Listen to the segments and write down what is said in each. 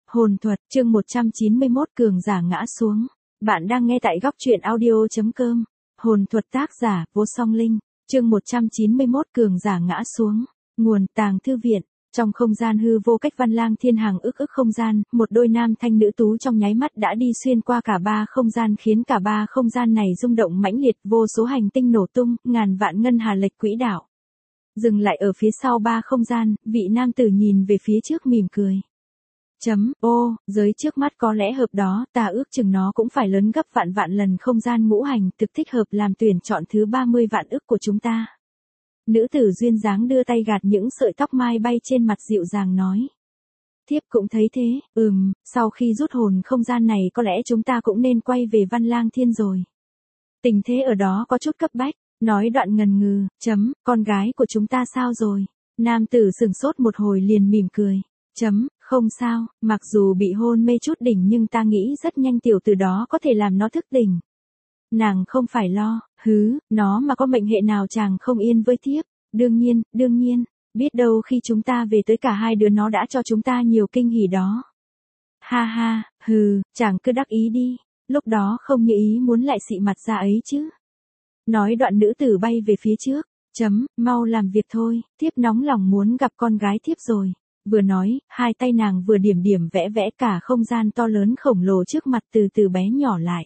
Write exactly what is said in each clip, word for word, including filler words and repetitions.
Hồn thuật, chương một trăm chín mươi mốt cường giả ngã xuống. Bạn đang nghe tại góc truyện audio chấm com. Hồn thuật tác giả, Vô Song Linh. Chương một trăm chín mươi mốt cường giả ngã xuống. Nguồn, Tàng Thư Viện. Trong không gian hư vô cách Văn Lang Thiên Hàng ức ức không gian, một đôi nam thanh nữ tú trong nháy mắt đã đi xuyên qua cả ba không gian, khiến cả ba không gian này rung động mãnh liệt, vô số hành tinh nổ tung, ngàn vạn ngân hà lệch quỹ đạo. Dừng lại ở phía sau ba không gian, vị nam tử nhìn về phía trước mỉm cười. Chấm, ô, giới trước mắt có lẽ hợp đó, ta ước chừng nó cũng phải lớn gấp vạn vạn lần không gian ngũ hành, thực thích hợp làm tuyển chọn thứ ba mươi vạn ức của chúng ta. Nữ tử duyên dáng đưa tay gạt những sợi tóc mai bay trên mặt, dịu dàng nói. Thiếp cũng thấy thế, ừm, sau khi rút hồn không gian này có lẽ chúng ta cũng nên quay về Văn Lang Thiên rồi. Tình thế ở đó có chút cấp bách, nói đoạn ngần ngừ, chấm, con gái của chúng ta sao rồi? Nam tử sửng sốt một hồi liền mỉm cười. Chấm, không sao, mặc dù bị hôn mê chút đỉnh nhưng ta nghĩ rất nhanh tiểu tử đó có thể làm nó thức tỉnh. Nàng không phải lo, hứ, nó mà có mệnh hệ nào chàng không yên với thiếp, đương nhiên, đương nhiên, biết đâu khi chúng ta về tới cả hai đứa nó đã cho chúng ta nhiều kinh hỉ đó. Ha ha, hừ, chàng cứ đắc ý đi, lúc đó không như ý muốn lại xị mặt ra ấy chứ. Nói đoạn nữ tử bay về phía trước, chấm, mau làm việc thôi, thiếp nóng lòng muốn gặp con gái thiếp rồi. Vừa nói, hai tay nàng vừa điểm điểm vẽ vẽ, cả không gian to lớn khổng lồ trước mặt từ từ bé nhỏ lại.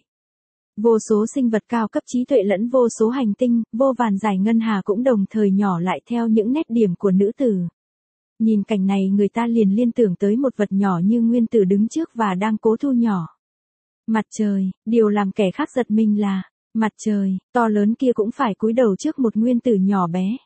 Vô số sinh vật cao cấp trí tuệ lẫn vô số hành tinh, vô vàn giải ngân hà cũng đồng thời nhỏ lại theo những nét điểm của nữ tử. Nhìn cảnh này người ta liền liên tưởng tới một vật nhỏ như nguyên tử đứng trước và đang cố thu nhỏ. Mặt trời, điều làm kẻ khác giật mình là, mặt trời, to lớn kia cũng phải cúi đầu trước một nguyên tử nhỏ bé.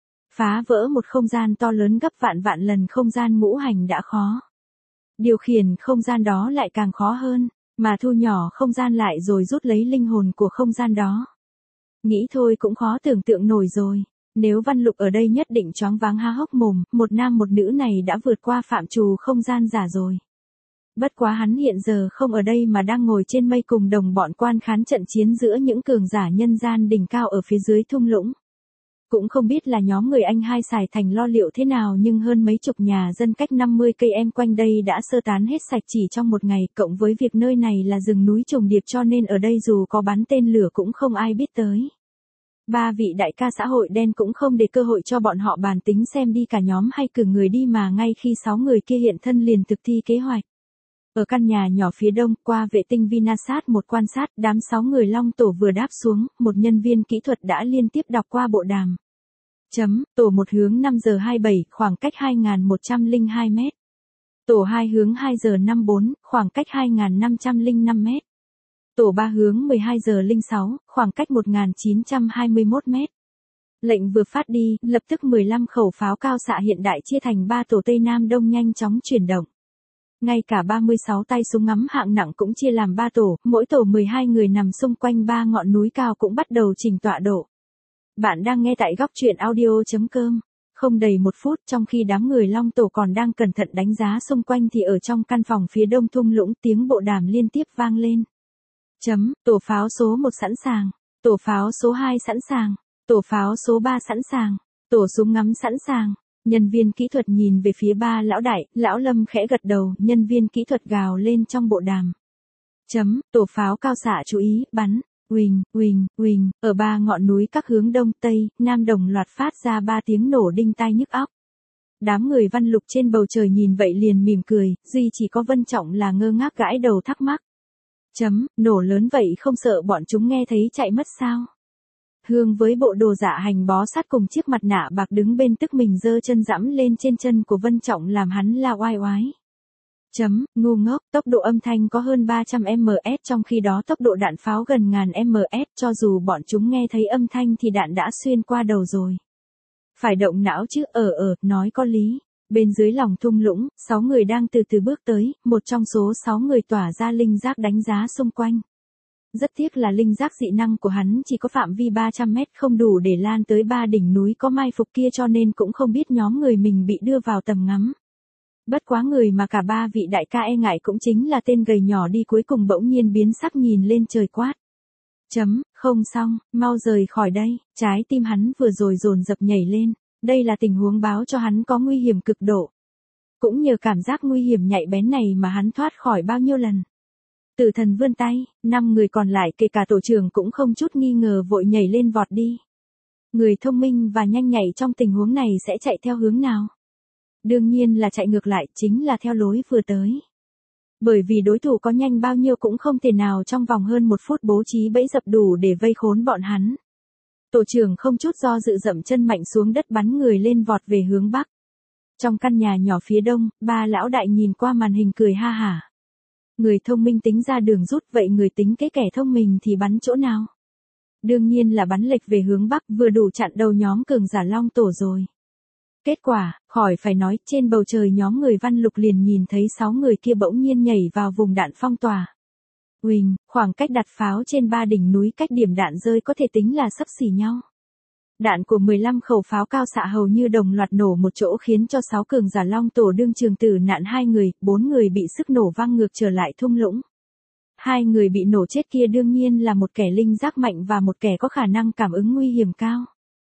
Phá vỡ một không gian to lớn gấp vạn vạn lần không gian ngũ hành đã khó. Điều khiển không gian đó lại càng khó hơn, mà thu nhỏ không gian lại rồi rút lấy linh hồn của không gian đó. Nghĩ thôi cũng khó tưởng tượng nổi rồi, nếu Văn Lục ở đây nhất định choáng váng há hốc mồm, một nam một nữ này đã vượt qua phạm trù không gian giả rồi. Bất quá hắn hiện giờ không ở đây mà đang ngồi trên mây cùng đồng bọn quan khán trận chiến giữa những cường giả nhân gian đỉnh cao ở phía dưới thung lũng. Cũng không biết là nhóm người anh hai xài thành lo liệu thế nào, nhưng hơn mấy chục nhà dân cách năm mươi cây em quanh đây đã sơ tán hết sạch chỉ trong một ngày, cộng với việc nơi này là rừng núi trùng điệp cho nên ở đây dù có bắn tên lửa cũng không ai biết tới. Ba vị đại ca xã hội đen cũng không để cơ hội cho bọn họ bàn tính xem đi cả nhóm hay cử người đi, mà ngay khi sáu người kia hiện thân liền thực thi kế hoạch. Ở căn nhà nhỏ phía đông, qua vệ tinh Vinasat một quan sát, đám sáu người Long Tổ vừa đáp xuống, một nhân viên kỹ thuật đã liên tiếp đọc qua bộ đàm. Chấm, tổ một hướng năm giờ hai mươi bảy, khoảng cách hai nghìn một trăm lẻ hai mét. Tổ hai hướng hai giờ năm mươi bốn, khoảng cách hai nghìn năm trăm lẻ năm mét. Tổ ba hướng mười hai giờ lẻ sáu, khoảng cách một nghìn chín trăm hai mươi mốt mét. Lệnh vừa phát đi, lập tức mười lăm khẩu pháo cao xạ hiện đại chia thành ba tổ Tây Nam Đông nhanh chóng chuyển động. Ngay cả ba mươi sáu tay súng ngắm hạng nặng cũng chia làm ba tổ, mỗi tổ mười hai người nằm xung quanh ba ngọn núi cao cũng bắt đầu chỉnh tọa độ. Bạn đang nghe tại góc truyện audio chấm com. Không đầy một phút, trong khi đám người Long Tổ còn đang cẩn thận đánh giá xung quanh thì ở trong căn phòng phía đông thung lũng tiếng bộ đàm liên tiếp vang lên. Chấm, tổ pháo số một sẵn sàng, tổ pháo số hai sẵn sàng, tổ pháo số ba sẵn sàng, tổ súng ngắm sẵn sàng. Nhân viên kỹ thuật nhìn về phía ba lão đại, lão Lâm khẽ gật đầu, nhân viên kỹ thuật gào lên trong bộ đàm. Chấm, tổ pháo cao xạ chú ý, bắn, uỳnh, uỳnh, uỳnh, ở ba ngọn núi các hướng đông, tây, nam đồng loạt phát ra ba tiếng nổ đinh tai nhức óc. Đám người Văn Lục trên bầu trời nhìn vậy liền mỉm cười, duy chỉ có Vân Trọng là ngơ ngác gãi đầu thắc mắc. Chấm, nổ lớn vậy không sợ bọn chúng nghe thấy chạy mất sao? Hương với bộ đồ dạ hành bó sát cùng chiếc mặt nạ bạc đứng bên tức mình giơ chân dẫm lên trên chân của Vân Trọng làm hắn la oai oái. Chấm, ngu ngốc, tốc độ âm thanh có hơn ba trăm mét, trong khi đó tốc độ đạn pháo gần ngàn mét, cho dù bọn chúng nghe thấy âm thanh thì đạn đã xuyên qua đầu rồi. Phải động não chứ, ở ở, nói có lý. Bên dưới lòng thung lũng, sáu người đang từ từ bước tới, một trong số sáu người tỏa ra linh giác đánh giá xung quanh. Rất tiếc là linh giác dị năng của hắn chỉ có phạm vi ba trăm mét, không đủ để lan tới ba đỉnh núi có mai phục kia, cho nên cũng không biết nhóm người mình bị đưa vào tầm ngắm. Bất quá người mà cả ba vị đại ca e ngại cũng chính là tên gầy nhỏ đi cuối cùng bỗng nhiên biến sắc nhìn lên trời quát. Chấm, không xong, mau rời khỏi đây, trái tim hắn vừa rồi dồn dập nhảy lên, đây là tình huống báo cho hắn có nguy hiểm cực độ. Cũng nhờ cảm giác nguy hiểm nhạy bén này mà hắn thoát khỏi bao nhiêu lần. Tử thần vươn tay, năm người còn lại kể cả tổ trưởng cũng không chút nghi ngờ vội nhảy lên vọt đi. Người thông minh và nhanh nhạy trong tình huống này sẽ chạy theo hướng nào? Đương nhiên là chạy ngược lại, chính là theo lối vừa tới. Bởi vì đối thủ có nhanh bao nhiêu cũng không thể nào trong vòng hơn một phút bố trí bẫy dập đủ để vây khốn bọn hắn. Tổ trưởng không chút do dự dậm chân mạnh xuống đất bắn người lên vọt về hướng bắc. Trong căn nhà nhỏ phía đông, ba lão đại nhìn qua màn hình cười ha hả. Người thông minh tính ra đường rút, vậy người tính cái kẻ thông minh thì bắn chỗ nào? Đương nhiên là bắn lệch về hướng bắc, vừa đủ chặn đầu nhóm cường giả Long Tổ rồi. Kết quả, khỏi phải nói, trên bầu trời nhóm người Văn Lục liền nhìn thấy sáu người kia bỗng nhiên nhảy vào vùng đạn phong tỏa. Uỳnh, khoảng cách đặt pháo trên ba đỉnh núi cách điểm đạn rơi có thể tính là xấp xỉ nhau. Đạn của mười lăm khẩu pháo cao xạ hầu như đồng loạt nổ một chỗ khiến cho sáu cường giả Long Tổ đương trường tử nạn hai người, bốn người bị sức nổ văng ngược trở lại thung lũng. Hai người bị nổ chết kia đương nhiên là một kẻ linh giác mạnh và một kẻ có khả năng cảm ứng nguy hiểm cao.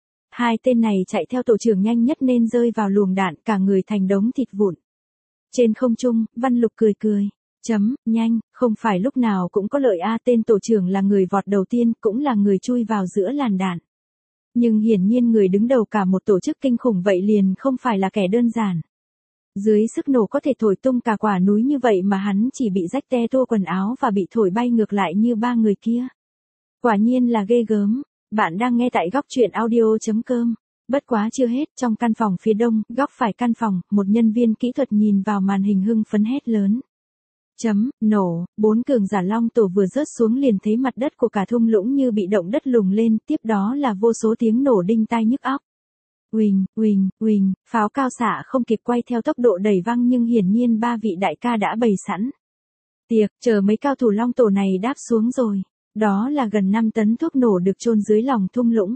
Hai tên này chạy theo tổ trưởng nhanh nhất nên rơi vào luồng đạn, cả người thành đống thịt vụn. Trên không trung, Văn Lục cười cười. Chấm, nhanh, không phải lúc nào cũng có lợi a, tên tổ trưởng là người vọt đầu tiên, cũng là người chui vào giữa làn đạn. Nhưng hiển nhiên người đứng đầu cả một tổ chức kinh khủng vậy liền không phải là kẻ đơn giản. Dưới sức nổ có thể thổi tung cả quả núi như vậy mà hắn chỉ bị rách te tua quần áo và bị thổi bay ngược lại như ba người kia. Quả nhiên là ghê gớm. Bạn đang nghe tại góc truyện audio chấm com. Bất quá chưa hết, trong căn phòng phía đông, góc phải căn phòng, một nhân viên kỹ thuật nhìn vào màn hình hưng phấn hét lớn. Chấm, nổ, bốn cường giả Long Tổ vừa rớt xuống liền thấy mặt đất của cả thung lũng như bị động đất lùng lên, tiếp đó là vô số tiếng nổ đinh tai nhức óc. Uỳnh, uỳnh, uỳnh, pháo cao xạ không kịp quay theo tốc độ đẩy văng nhưng hiển nhiên ba vị đại ca đã bày sẵn. Tiệc, chờ mấy cao thủ Long Tổ này đáp xuống rồi. Đó là gần năm tấn thuốc nổ được chôn dưới lòng thung lũng.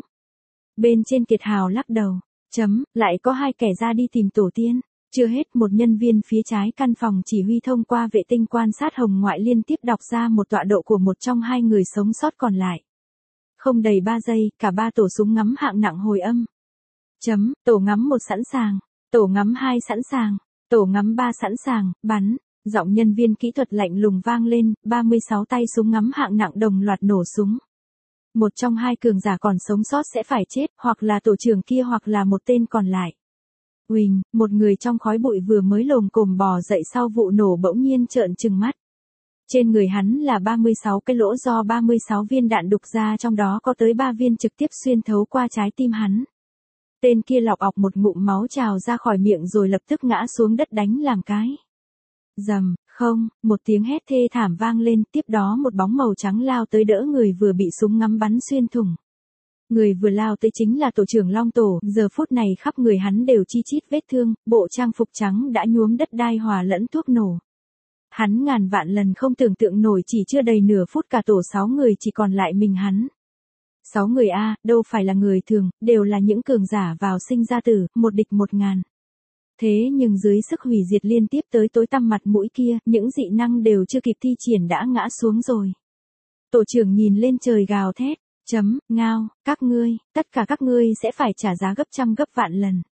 Bên trên Kiệt Hào lắc đầu. Chấm, lại có hai kẻ ra đi tìm tổ tiên. Chưa hết, một nhân viên phía trái căn phòng chỉ huy thông qua vệ tinh quan sát hồng ngoại liên tiếp đọc ra một tọa độ của một trong hai người sống sót còn lại. Không đầy ba giây, cả ba tổ súng ngắm hạng nặng hồi âm. Chấm, tổ ngắm một sẵn sàng, tổ ngắm hai sẵn sàng, tổ ngắm ba sẵn sàng, bắn. Giọng nhân viên kỹ thuật lạnh lùng vang lên, ba mươi sáu tay súng ngắm hạng nặng đồng loạt nổ súng. Một trong hai cường giả còn sống sót sẽ phải chết, hoặc là tổ trưởng kia hoặc là một tên còn lại. Uỳnh, một người trong khói bụi vừa mới lồm cồm bò dậy sau vụ nổ bỗng nhiên trợn trừng mắt. Trên người hắn là ba mươi sáu cái lỗ do ba mươi sáu viên đạn đục ra, trong đó có tới ba viên trực tiếp xuyên thấu qua trái tim hắn. Tên kia lọc ọc một ngụm máu trào ra khỏi miệng rồi lập tức ngã xuống đất đánh làm cái. Rầm, không, một tiếng hét thê thảm vang lên, tiếp đó một bóng màu trắng lao tới đỡ người vừa bị súng ngắm bắn xuyên thủng. Người vừa lao tới chính là tổ trưởng Long Tổ, giờ phút này khắp người hắn đều chi chít vết thương, bộ trang phục trắng đã nhuốm đất đai hòa lẫn thuốc nổ. Hắn ngàn vạn lần không tưởng tượng nổi chỉ chưa đầy nửa phút cả tổ sáu người chỉ còn lại mình hắn. Sáu người a, đâu phải là người thường, đều là những cường giả vào sinh ra tử, một địch một ngàn. Thế nhưng dưới sức hủy diệt liên tiếp tới tối tăm mặt mũi kia, những dị năng đều chưa kịp thi triển đã ngã xuống rồi. Tổ trưởng nhìn lên trời gào thét, chấm, ngao, các ngươi, tất cả các ngươi sẽ phải trả giá gấp trăm gấp vạn lần.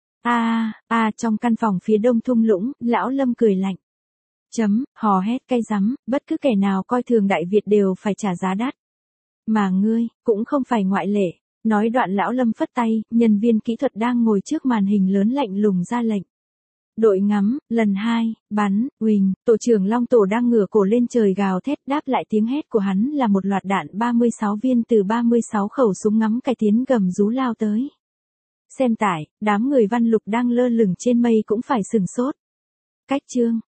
A, a, trong căn phòng phía đông thung lũng, lão Lâm cười lạnh. Chấm, hò hét cay rắm, bất cứ kẻ nào coi thường Đại Việt đều phải trả giá đắt. Mà ngươi, cũng không phải ngoại lệ. Nói đoạn lão Lâm phất tay, nhân viên kỹ thuật đang ngồi trước màn hình lớn lạnh lùng ra lệnh. Đội ngắm, lần hai, bắn, uỳnh, tổ trưởng Long Tổ đang ngửa cổ lên trời gào thét, đáp lại tiếng hét của hắn là một loạt đạn ba mươi sáu viên từ ba mươi sáu khẩu súng ngắm cải tiến gầm rú lao tới. Xem tải, đám người Văn Lục đang lơ lửng trên mây cũng phải sừng sốt. Cách chương.